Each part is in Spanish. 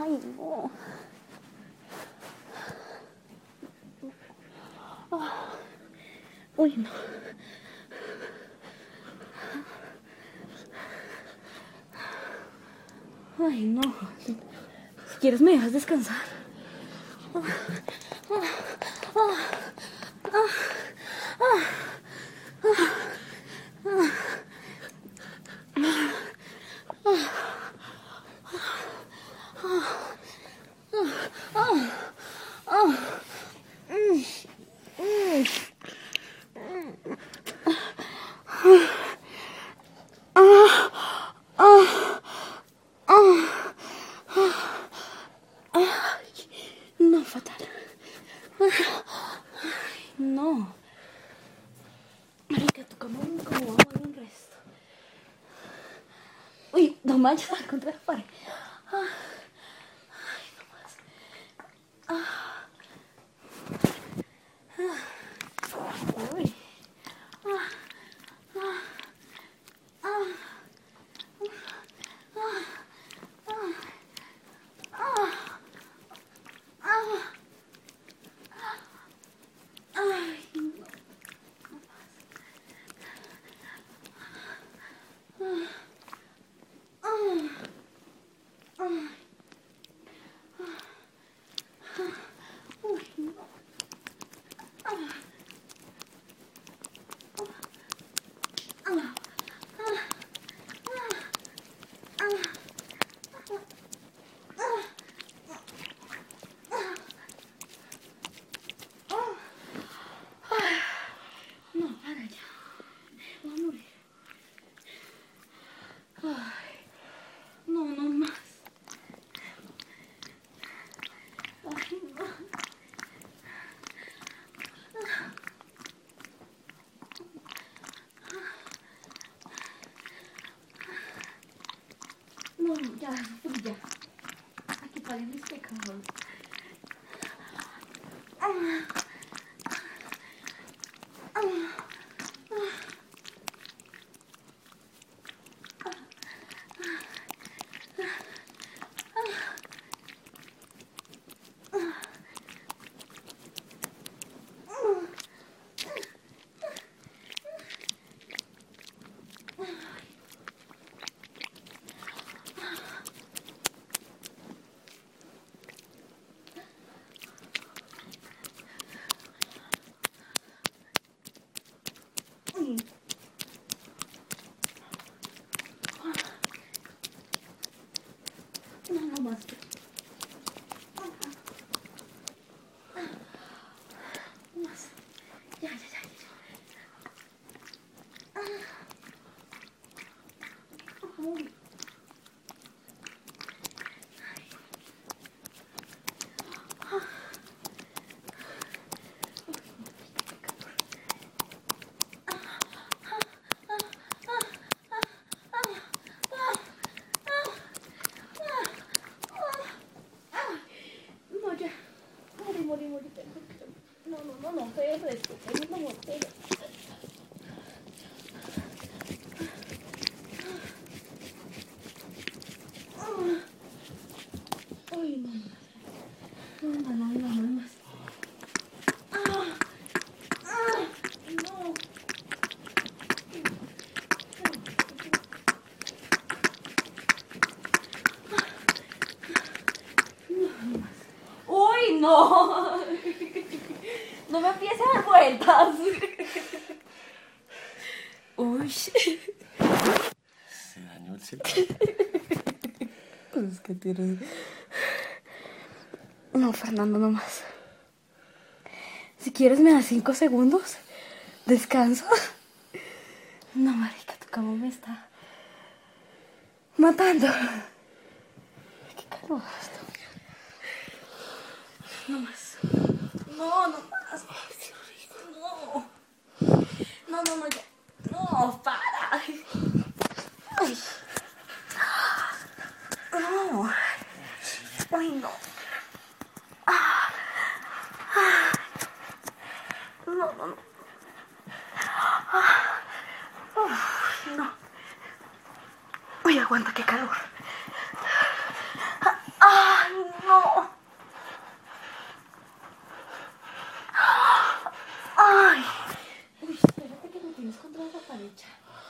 Ay, no. Uy, no. Ay, no. Si quieres me dejas descansar. No, fatal. No. Marica, tu cama como va a mover un resto. Uy, no manches, contra la pared. Ay, no más. Uy. No, para ya. Voy a morir. Ay, no, no más. Ay, no. No, ya, ya. Aquí paguen mis pecados. No, no más. Más. Ya, ya, ya. Uy. No, ya. Morí. No, pero esto. No, pero. Uy, no. No más. No. ¡Uy, no! No me empieces a dar vueltas. Uy. Se dañó el circo. Pues es que tienes... No, Fernando, no más. Si quieres me das 5 segundos. Descanso. No, marica, tu cama me está matando. Qué calor esto. No más. No más. Ay, qué rico. No, ya. No, para. Ay. No. Ay, no. No. No. Uy, aguanta, qué calor. Ay, no. Ay. Uy, espérate que me tienes contra esa pared ya.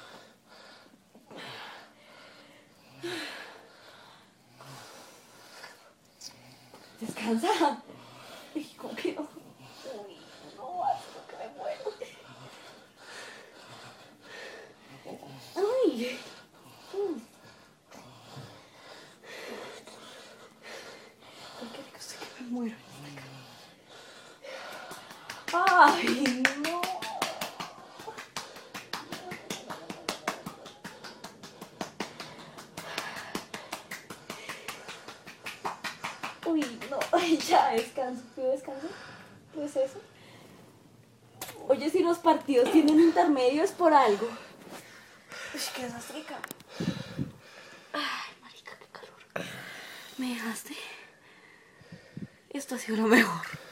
Descansa. Uy, ¿cómo que no? Uy, no, asco que me muero. Ay. Qué rico, estoy que me muero. Ay, no. Uy, no, ay, ya descanso. ¿Pido descanso? ¿Qué es eso? Oye, si los partidos tienen intermedios por algo. Uy, qué desastrica. Ay, marica, qué calor. ¿Me dejaste? Esto ha sido lo mejor.